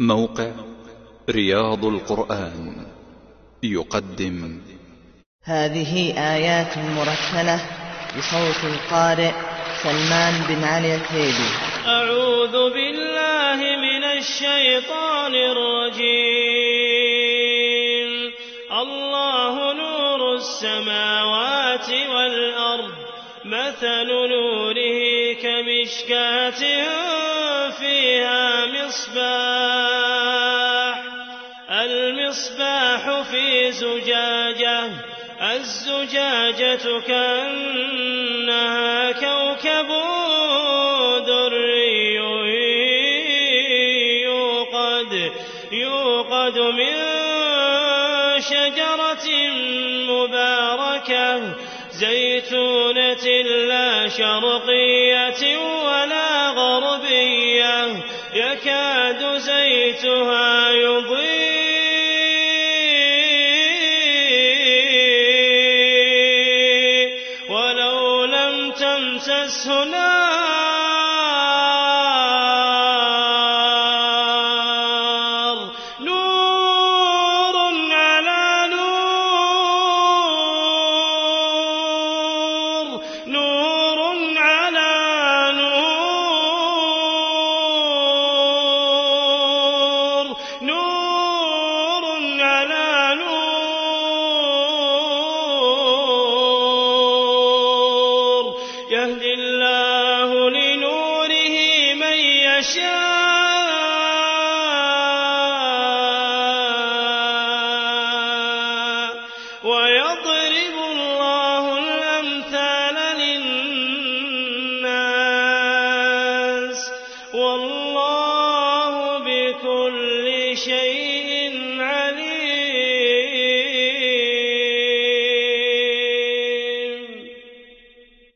موقع رياض القرآن يقدم هذه آيات مرتلة بصوت القارئ سلمان بن علي التيبي. أعوذ بالله من الشيطان الرجيم. الله نور السماوات والأرض، مثل نوره كمشكاة فيها المصباح في زجاجة، الزجاجة كأنها كوكب دري يوقد من شجرة مباركة زيتونة لا شرقية ولا غربية، يكاد زيتها يضيء ولو لم تمسسه نار، نور على نور، نور على نور، نور على نور، يهدي الله لنوره من يشاء، ويضرب الله الأمثال للناس، والله بكل شيء